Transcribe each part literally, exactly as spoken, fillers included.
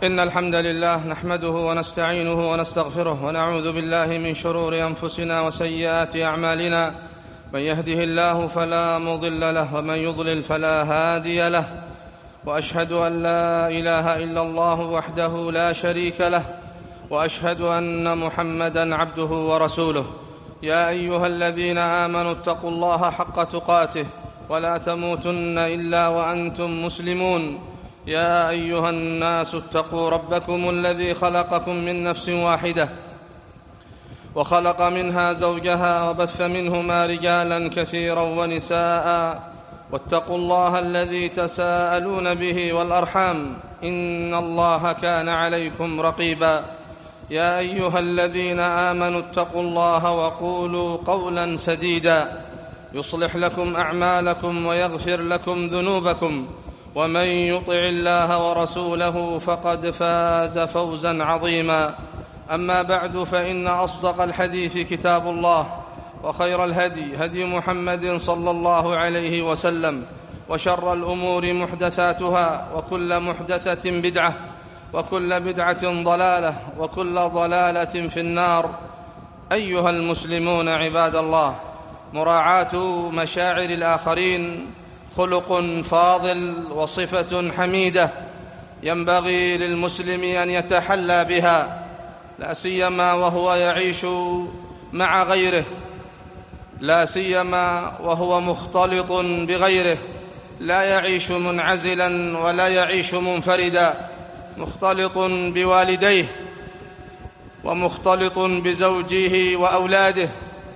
إن الحمد لله نحمده ونستعينه ونستغفره ونعوذ بالله من شرور أنفسنا وسيئات أعمالنا. من يهده الله فلا مضل له ومن يضلل فلا هادي له، وأشهد أن لا إله إلا الله وحده لا شريك له، وأشهد أن محمدًا عبده ورسوله. يا أيها الذين آمنوا اتقوا الله حق تقاته ولا تموتن إلا وأنتم مسلمون. يا أيها الناس اتقوا ربكم الذي خلقكم من نفس واحدة وخلق منها زوجها وبث منهما رجالا كثيرا ونساء، واتقوا الله الذي تساءلون به والأرحام، إن الله كان عليكم رقيبا. يا أيها الذين آمنوا اتقوا الله وقولوا قولا سديدا يصلح لكم أعمالكم ويغفر لكم ذنوبكم، ومن يطع الله ورسوله فقد فاز فوزا عظيما. أما بعد، فإن أصدق الحديث كتاب الله، وخير الهدي هدي محمد صلى الله عليه وسلم، وشر الأمور محدثاتها، وكل محدثة بدعة، وكل بدعة ضلالة، وكل ضلالة في النار. أيها المسلمون عباد الله، مراعاة مشاعر الآخرين خلق فاضل وصفة حميدة ينبغي للمسلم أن يتحلى بها، لا سيما وهو يعيش مع غيره، لا سيما وهو مختلط بغيره، لا يعيش منعزلا ولا يعيش منفردا، مختلط بوالديه ومختلط بزوجه وأولاده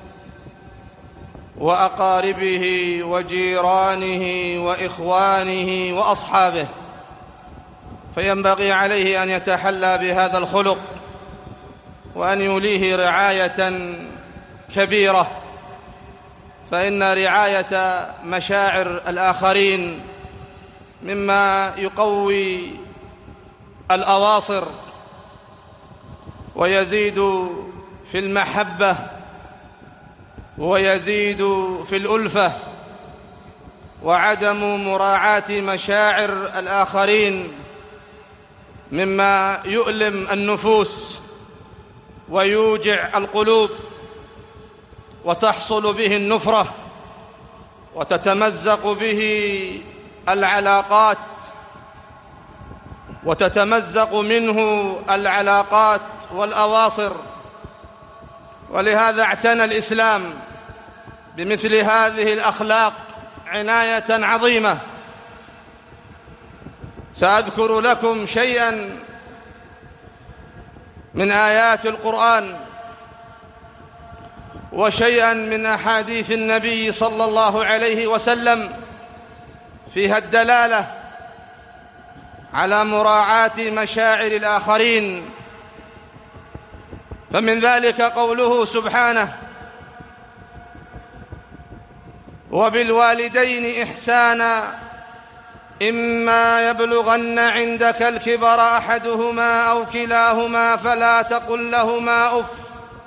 وأقاربه وجيرانه وإخوانه وأصحابه، فينبغي عليه أن يتحلى بهذا الخلق وأن يوليه رعاية كبيرة، فإن رعاية مشاعر الآخرين مما يقوي الأواصر ويزيد في المحبة ويزيد في الألفة. وعدم مراعاة مشاعر الآخرين مما يؤلم النفوس ويوجع القلوب، وتحصل به النفرة، وتتمزق به العلاقات، وتتمزق منه العلاقات والأواصر. ولهذا اعتنى الإسلام بمثل هذه الأخلاق عناية عظيمة. سأذكر لكم شيئا من آيات القرآن وشيئا من أحاديث النبي صلى الله عليه وسلم فيها الدلالة على مراعاة مشاعر الآخرين. فمن ذلك قوله سبحانه: وبالوالدين إحسانا إما يبلغن عندك الكبر أحدهما أو كلاهما فلا تقل لهما أف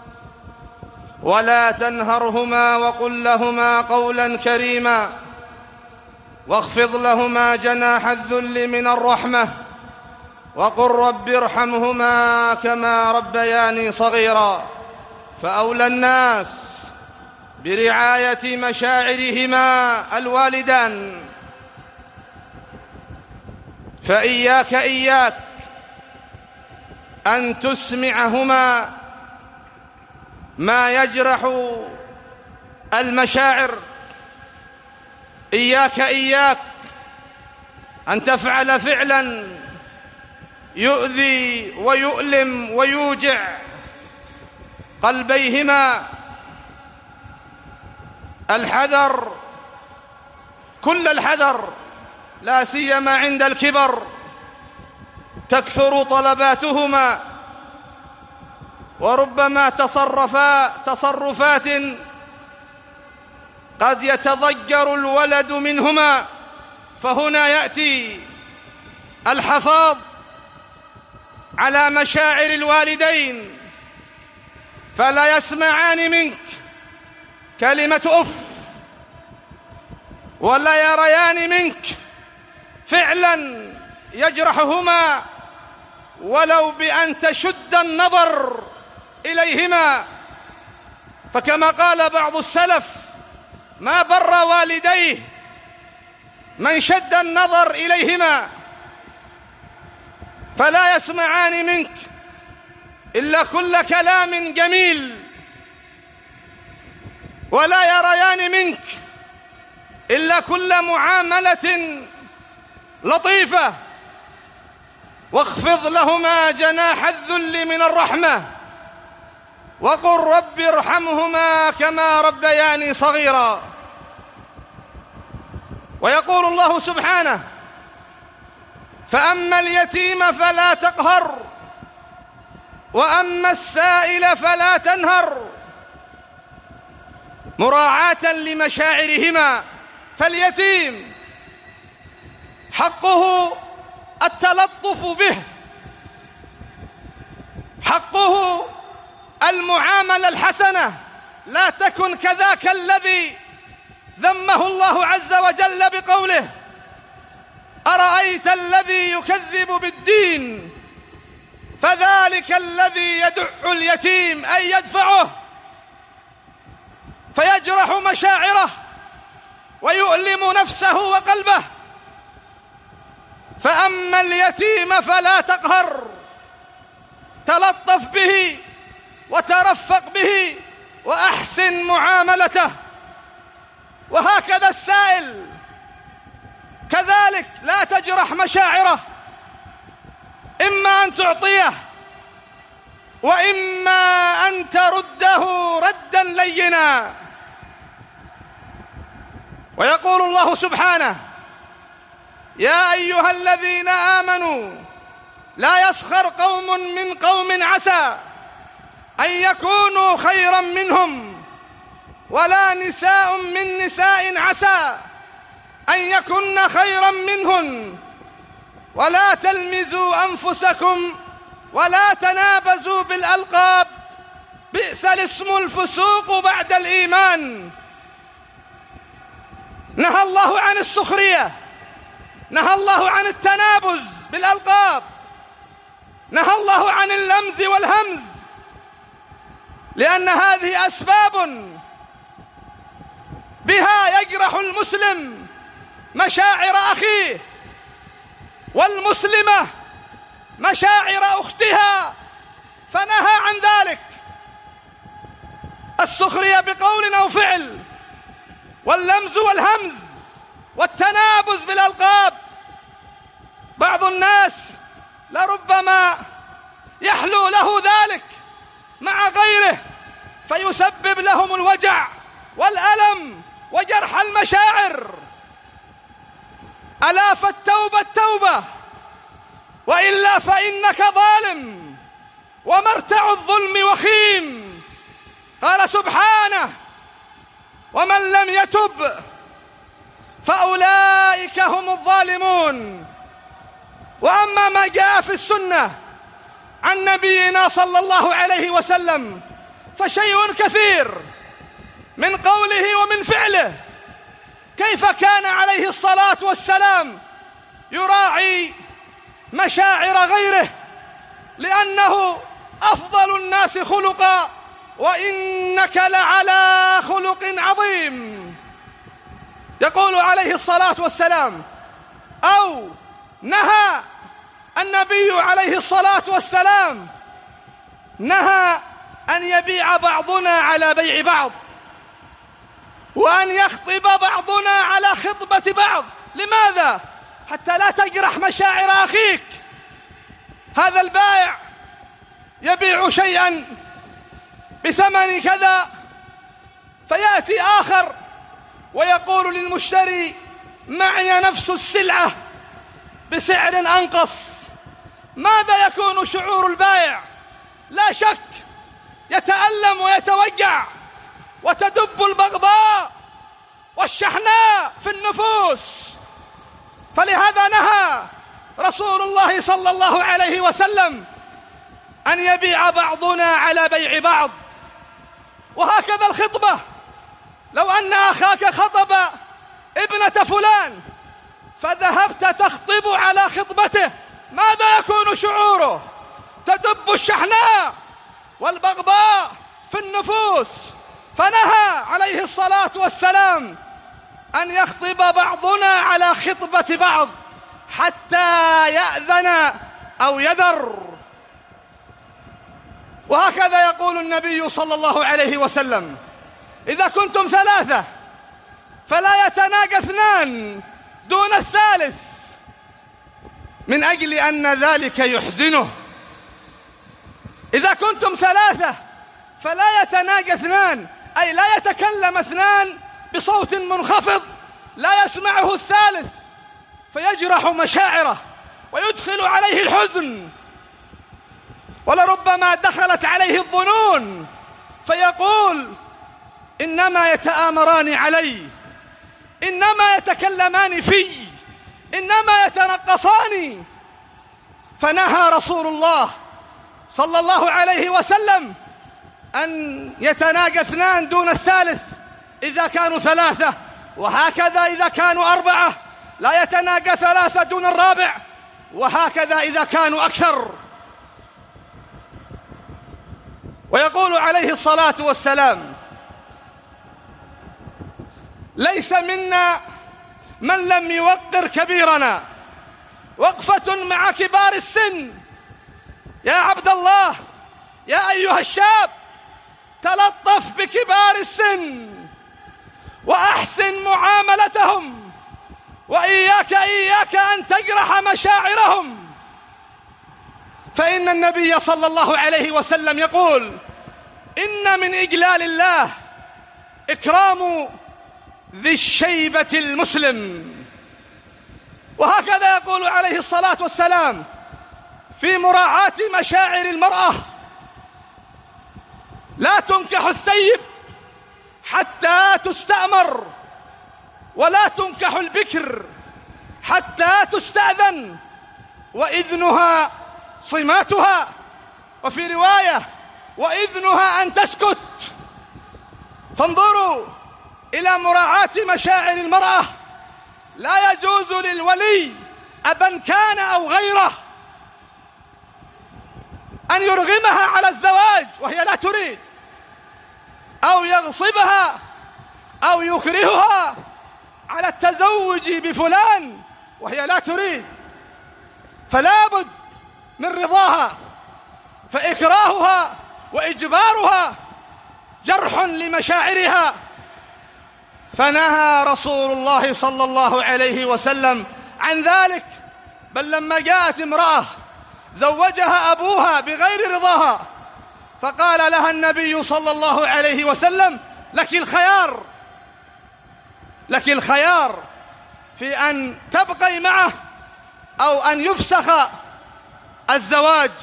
ولا تنهرهما وقل لهما قولا كريما واخفض لهما جناح الذل من الرحمة وقل رب ارحمهما كما ربياني صغيرا. فأولى الناس برعاية مشاعرهما الوالدان، فإياك إياك أن تسمعهما ما يجرح المشاعر، إياك إياك أن تفعل فعلا يؤذي ويؤلم ويوجع قلبيهما. الحذر، كل الحذر، لا سيما عند الكبر، تكثر طلباتهما، وربما تصرفا تصرفات قد يتضجر الولد منهما. فهنا يأتي الحفاظ على مشاعر الوالدين، فلا يسمعان منك كلمة أف، ولا يريان منك فعلا يجرحهما ولو بأن تشد النظر إليهما. فكما قال بعض السلف: ما بر والديه من شد النظر إليهما، فلا يسمعان منك إلا كل كلام جميل، ولا يريان منك إلا كل معاملة لطيفة، واخفض لهما جناح الذل من الرحمة، وقل رب ارحمهما كما ربياني صغيرا. ويقول الله سبحانه: فأما اليتيم فلا تقهر، وأما السائل فلا تنهر، مراعاة لمشاعرهما. فاليتيم حقه التلطف به، حقه المعاملة الحسنة، لا تكن كذاك الذي ذمه الله عز وجل بقوله: أرأيت الذي يكذب بالدين فذلك الذي يدع اليتيم، أي يدفعه فيجرح مشاعره ويؤلم نفسه وقلبه. فأما اليتيم فلا تقهر، تلطف به وترفق به وأحسن معاملته. وهكذا السائل كذلك، لا تجرح مشاعره، إما أن تعطيه وإما أن ترده ردا لينا. ويقول الله سبحانه: يا أيها الذين آمنوا لا يسخر قوم من قوم عسى أن يكونوا خيرا منهم، ولا نساء من نساء عسى أن يكن خيرا منهن، ولا تلمزوا أنفسكم ولا تنابزوا بالألقاب، بئس الاسم الفسوق بعد الإيمان. نهى الله عن السخرية، نهى الله عن التنابز بالألقاب، نهى الله عن اللمز والهمز، لأن هذه أسباب بها يجرح المسلم مشاعر أخيه، والمسلمة مشاعر أختها، فنهى عن ذلك. السخرية بقول أو فعل، واللمز والهمز، والتنابز بالألقاب. بعض الناس لربما يحلو له ذلك مع غيره فيسبب لهم الوجع والألم وجرح المشاعر. ألا فالتوبة التوبة، وإلا فإنك ظالم، ومرتع الظلم وخيم. قال سبحانه: ومن لم يتب فأولئك هم الظالمون. وأما ما جاء في السنة عن نبينا صلى الله عليه وسلم فشيء كثير من قوله ومن فعله. كيف كان عليه الصلاة والسلام يراعي مشاعر غيره، لأنه أفضل الناس خلقا، وإنك لعلى خلق عظيم. يقول عليه الصلاة والسلام، أو نهى النبي عليه الصلاة والسلام، نهى أن يبيع بعضنا على بيع بعض، وأن يخطب بعضنا على خطبة بعض. لماذا؟ حتى لا تجرح مشاعر أخيك. هذا البائع يبيع شيئا بثمن كذا، فيأتي آخر ويقول للمشتري: معي نفس السلعة بسعر أنقص. ماذا يكون شعور البائع؟ لا شك يتألم ويتوجع، وتدب البغضاء والشحناء في النفوس. فلهذا نهى رسول الله صلى الله عليه وسلم أن يبيع بعضنا على بيع بعض. وهكذا الخطبة، لو أن أخاك خطب ابنة فلان فذهبت تخطب على خطبته، ماذا يكون شعوره؟ تدب الشحناء والبغضاء في النفوس، فنهى عليه الصلاة والسلام أن يخطب بعضنا على خطبة بعض حتى يأذن أو يذر. وهكذا يقول النبي صلى الله عليه وسلم: إذا كنتم ثلاثة فلا يتناجى اثنان دون الثالث، من أجل أن ذلك يحزنه. إذا كنتم ثلاثة فلا يتناجى اثنان، أي لا يتكلم اثنان بصوت منخفض لا يسمعه الثالث فيجرح مشاعره ويدخل عليه الحزن، ولربما دخلت عليه الظنون فيقول: إنما يتآمران علي، إنما يتكلمان في، إنما يتنقصان. فنهى رسول الله صلى الله عليه وسلم أن يتناجى اثنان دون الثالث إذا كانوا ثلاثة، وهكذا إذا كانوا أربعة لا يتناجى ثلاثة دون الرابع، وهكذا إذا كانوا أكثر. ويقول عليه الصلاة والسلام: ليس منا من لم يوقر كبيرنا. وقفة مع كبار السن. يا عبد الله، يا أيها الشاب، تلطف بكبار السن وأحسن معاملتهم، وإياك إياك أن تجرح مشاعرهم، فإن النبي صلى الله عليه وسلم يقول: إن من إجلال الله إكرام ذي الشيبة المسلم. وهكذا يقول عليه الصلاة والسلام في مراعاة مشاعر المرأة: لا تنكح الثيب حتى تستأمر، ولا تنكح البكر حتى تستأذن، وإذنها صماتها. وفي رواية: وإذنها أن تسكت. فانظروا إلى مراعاة مشاعر المرأة. لا يجوز للولي أبا كان أو غيره أن يرغمها على الزواج وهي لا تريد، أو يغصبها أو يكرهها على التزوج بفلان وهي لا تريد، فلا بد من رضاها، فإكراهها وإجبارها جرح لمشاعرها. فنهى رسول الله صلى الله عليه وسلم عن ذلك. بل لما جاءت امرأة زوجها أبوها بغير رضاها، فقال لها النبي صلى الله عليه وسلم: لك الخيار، لك الخيار في أن تبقي معه أو أن يفسخ الزواج.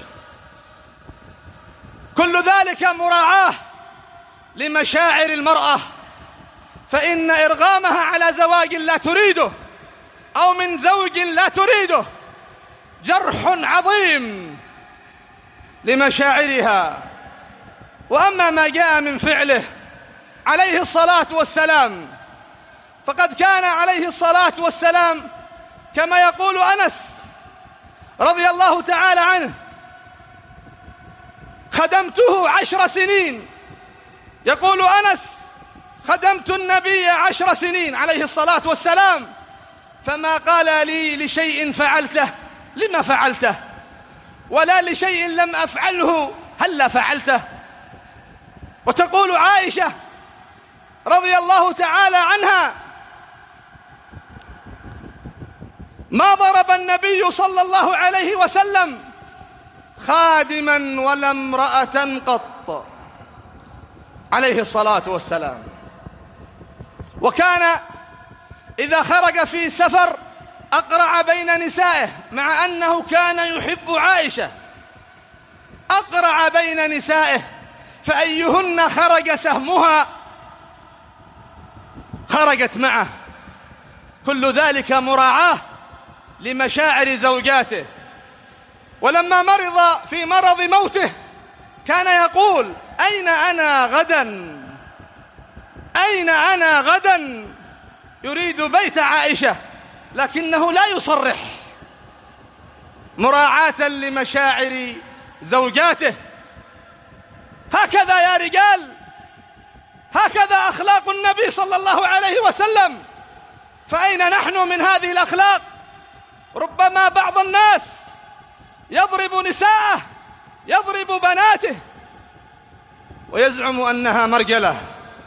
كل ذلك مراعاة لمشاعر المرأة، فإن إرغامها على زواج لا تريده أو من زوج لا تريده جرح عظيم لمشاعرها. وأما ما جاء من فعله عليه الصلاة والسلام، فقد كان عليه الصلاة والسلام كما يقول أنس رضي الله تعالى عنه: خدمته عشر سنين. يقول أنس: خدمت النبي عشر سنين عليه الصلاة والسلام، فما قال لي لشيء فعلته لما فعلته، ولا لشيء لم أفعله هلا فعلته. وتقول عائشة رضي الله تعالى عنها: ما ضرب النبي صلى الله عليه وسلم خادما ولا امرأة قط عليه الصلاة والسلام. وكان إذا خرج في سفر أقرع بين نسائه، مع أنه كان يحب عائشة، أقرع بين نسائه، فأيهن خرج سهمها خرجت معه. كل ذلك مراعاة لمشاعر زوجاته. ولما مرض في مرض موته كان يقول: أين أنا غدا، أين أنا غدا، يريد بيت عائشة، لكنه لا يصرح مراعاة لمشاعر زوجاته. هكذا يا رجال، هكذا أخلاق النبي صلى الله عليه وسلم. فأين نحن من هذه الأخلاق؟ ربما بعض الناس يضرب نساءه، يضرب بناته، ويزعم أنها مرجلة،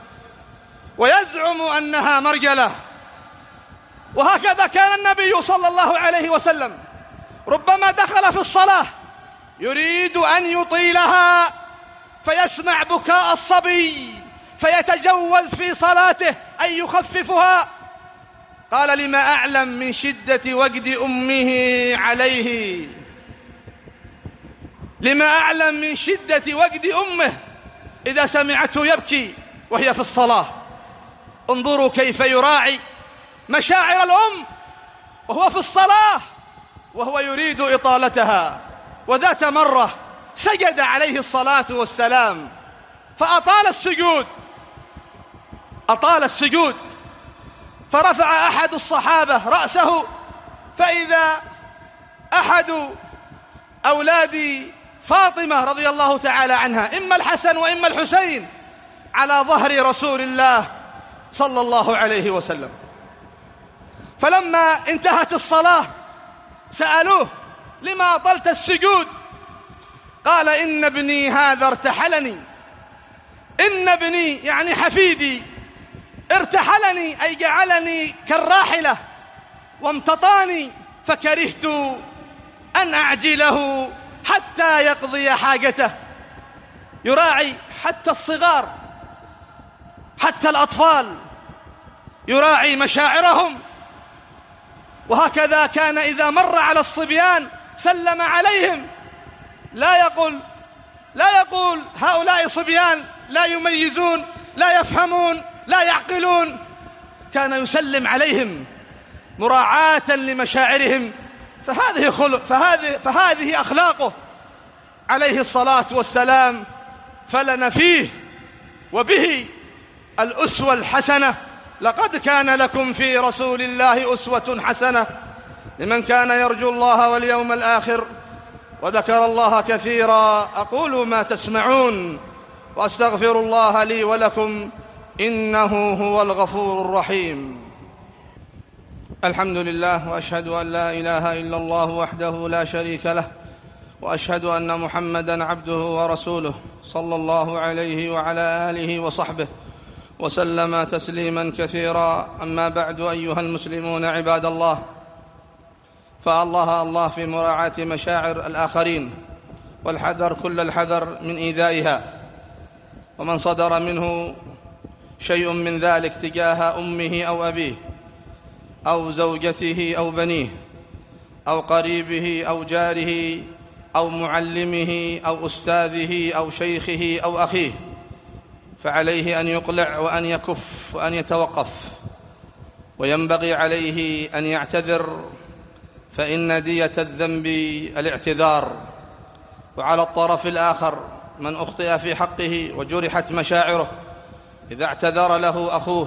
ويزعم أنها مرجلة. وهكذا كان النبي صلى الله عليه وسلم ربما دخل في الصلاة يريد أن يطيلها، فيسمع بكاء الصبي فيتجوز في صلاته أن يخففها. قال: لما أعلم من شدة وجد أمه عليه، لما أعلم من شدة وجد أمه إذا سمعته يبكي وهي في الصلاة. انظروا كيف يراعي مشاعر الأم وهو في الصلاة وهو يريد إطالتها. وذات مرة سجد عليه الصلاة والسلام فأطال السجود، أطال السجود فرفع أحد الصحابة رأسه فإذا أحد أولاد فاطمة رضي الله تعالى عنها، إما الحسن وإما الحسين، على ظهر رسول الله صلى الله عليه وسلم. فلما انتهت الصلاة سألوه: لما أطلت السجود؟ قال: إن ابني هذا ارتحلني، إن ابني يعني حفيدي ارتحلني، أي جعلني كالراحلة، وامتطاني فكرهت أن أعجله حتى يقضي حاجته. يراعي حتى الصغار، حتى الأطفال يراعي مشاعرهم. وهكذا كان إذا مر على الصبيان سلم عليهم، لا يقول لا يقول هؤلاء صبيان لا يميزون، لا يفهمون، لا يعقلون. كان يسلم عليهم مراعاة لمشاعرهم. فهذه خلق فهذه فهذه أخلاقه عليه الصلاة والسلام. فلنا فيه وبه الأسوة الحسنة. لقد كان لكم في رسول الله أسوة حسنة لمن كان يرجو الله واليوم الآخر وذكر الله كثيرا. أقول ما تسمعون وأستغفر الله لي ولكم إنه هو الغفور الرحيم. الحمد لله، وأشهد أن لا إله إلا الله وحده لا شريك له، وأشهد أن محمدًا عبده ورسوله صلى الله عليه وعلى آله وصحبه وسلم تسليمًا كثيرا. أما بعد، أيها المسلمون عباد الله، فالله الله في مراعاة مشاعر الآخرين، والحذر كل الحذر من إيذائها. ومن صدر منه شيء من ذلك تجاه أمه أو أبيه أو زوجته أو بنيه أو قريبه أو جاره أو معلمه أو أستاذه أو شيخه أو أخيه، فعليه أن يقلع وأن يكف وأن يتوقف، وينبغي عليه أن يعتذر، فإن دية الذنب الاعتذار. وعلى الطرف الآخر من أخطئ في حقه وجرحت مشاعره، إذا اعتذر له أخوه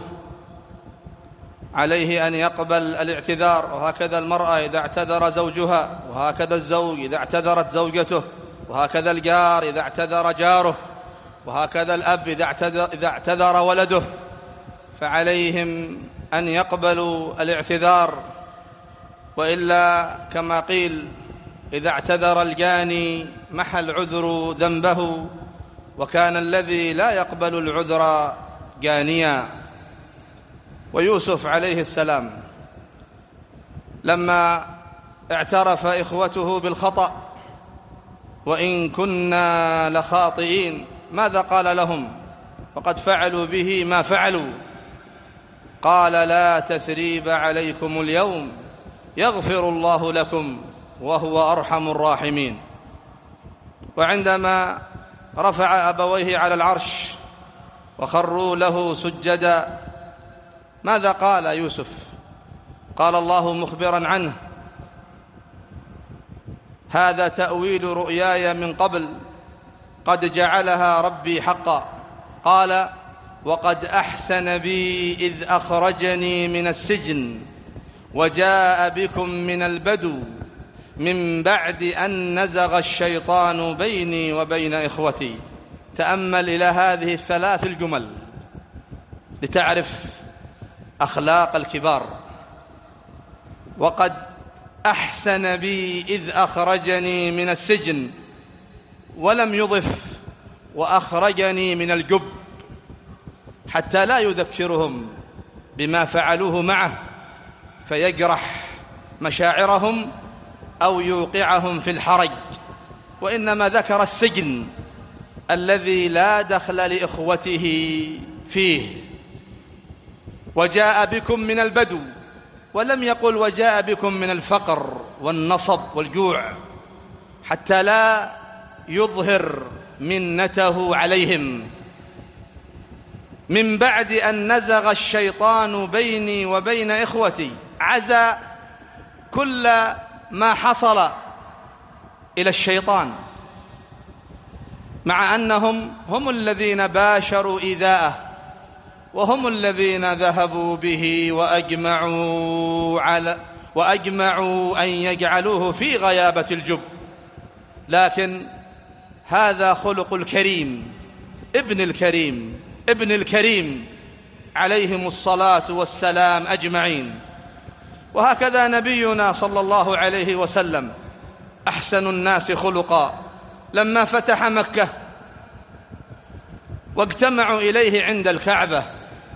عليه أن يقبل الاعتذار. وهكذا المرأة إذا اعتذر زوجها، وهكذا الزوج إذا اعتذرت زوجته، وهكذا الجار إذا اعتذر جاره، وهكذا الأب إذا اعتذر, إذا اعتذر ولده، فعليهم أن يقبلوا الاعتذار. وإلا كما قيل: إذا اعتذر الجاني محى العذر ذنبه، وكان الذي لا يقبل العذر جانيا. ويوسف عليه السلام لما اعترف إخوته بالخطأ وإن كنا لخاطئين، ماذا قال لهم وقد فعلوا به ما فعلوا؟ قال: لا تثريب عليكم اليوم يغفر الله لكم وهو أرحم الراحمين. وعندما رفع أبويه على العرش وخروا له سجدا، ماذا قال يوسف؟ قال الله مخبرا عنه: هذا تأويل رؤياي من قبل قد جعلها ربي حقا. قال: وقد أحسن بي إذ أخرجني من السجن وجاء بكم من البدو من بعد أن نزغ الشيطان بيني وبين إخوتي. تأمل إلى هذه الثلاث الجمل لتعرف أخلاق الكبار. وقد أحسن بي إذ أخرجني من السجن، ولم يضف وأخرجني من الجب، حتى لا يذكرهم بما فعلوه معه فيجرح مشاعرهم أو يوقعهم في الحرج، وإنما ذكر السجن الذي لا دخل لإخوته فيه. وجاء بكم من البدو، ولم يقل وجاء بكم من الفقر والنصب والجوع، حتى لا يظهر منته عليهم. من بعد أن نزغ الشيطان بيني وبين إخوتي، عزى كل ما حصل إلى الشيطان، مع أنهم هم الذين باشروا إيذاءه، وهم الذين ذهبوا به وأجمعوا, على وأجمعوا أن يجعلوه في غيابة الجب. لكن هذا خلق الكريم ابن الكريم ابن الكريم عليهم الصلاة والسلام أجمعين. وهكذا نبينا صلى الله عليه وسلم أحسن الناس خلقا، لما فتح مكة واجتمعوا إليه عند الكعبة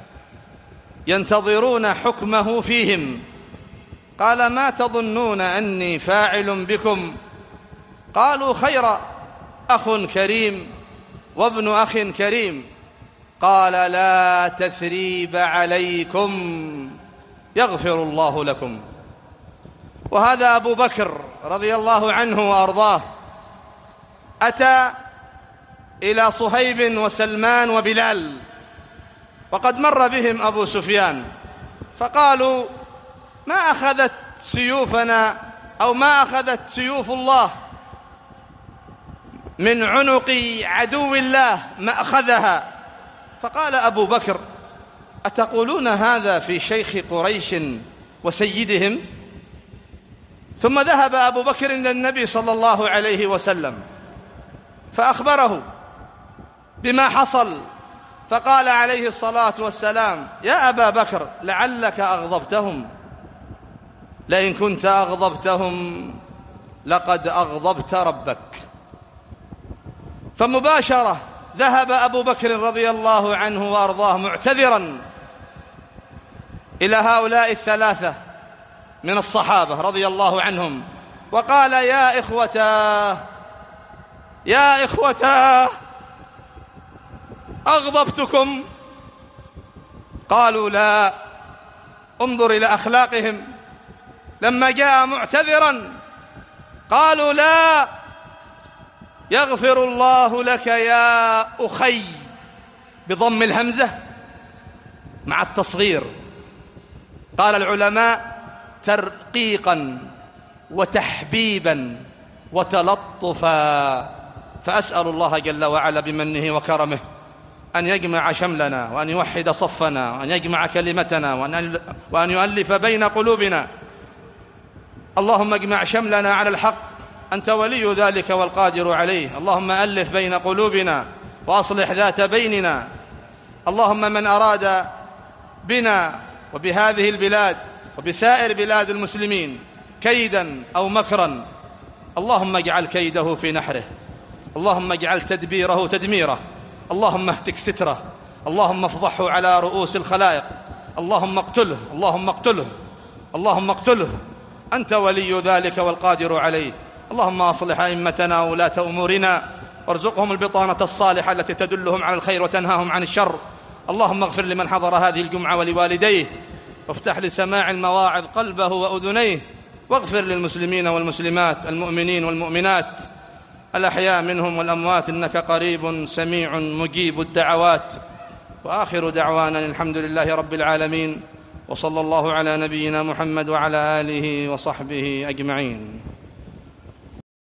ينتظرون حكمه فيهم، قال: ما تظنون أني فاعل بكم؟ قالوا: خيرا، أخ كريم وابن أخ كريم. قال: لا تثريب عليكم، يغفر الله لكم. وهذا أبو بكر رضي الله عنه وأرضاه أتى إلى صهيب وسلمان وبلال، وقد مر بهم أبو سفيان، فقالوا: ما أخذت سيوفنا أو ما أخذت سيوف الله من عنق عدو الله ما أخذها. فقال أبو بكر: أتقولون هذا في شيخ قريش وسيدهم؟ ثم ذهب أبو بكر إلى النبي صلى الله عليه وسلم فأخبره بما حصل، فقال عليه الصلاة والسلام: يا أبا بكر، لعلك أغضبتهم، لئن كنت أغضبتهم لقد أغضبت ربك. فمباشرة ذهب أبو بكر رضي الله عنه وأرضاه معتذرا إلى هؤلاء الثلاثة من الصحابة رضي الله عنهم، وقال: يا إخوتا يا إخوتا أغضبتكم؟ قالوا: لا. انظر إلى أخلاقهم، لما جاء معتذرا قالوا: لا، يغفر الله لك يا أخي، بضم الهمزة مع التصغير. قال العلماء: ترقيقا وتحبيبا وتلطفا. فأسأل الله جل وعلا بمنه وكرمه أن يجمع شملنا، وأن يوحد صفنا، وأن يجمع كلمتنا، وأن يؤلف بين قلوبنا. اللهم اجمع شملنا على الحق، أنت ولي ذلك والقادر عليه. اللهم ألف بين قلوبنا وأصلح ذات بيننا. اللهم من أراد بنا وبهذه البلاد وبسائر بلاد المسلمين كيدا أو مكرا، اللهم اجعل كيده في نحره، اللهم اجعل تدبيره تدميره، اللهم اهتك ستره، اللهم افضحه على رؤوس الخلائق، اللهم اقتله اللهم اقتله اللهم اقتله، أنت ولي ذلك والقادر عليه. اللهم أصلح أئمتنا وولاة أمورنا، وارزقهم البطانة الصالحة التي تدلهم على الخير وتنهاهم عن الشر. اللهم اغفر لمن حضر هذه الجمعة ولوالديه، وافتح لسماع المواعظ قلبه وأذنيه، واغفر للمسلمين والمسلمات، المؤمنين والمؤمنات، الأحياء منهم والأموات، إنك قريب سميع مجيب الدعوات. وآخر دعوانا الحمد لله رب العالمين، وصلى الله على نبينا محمد وعلى آله وصحبه أجمعين.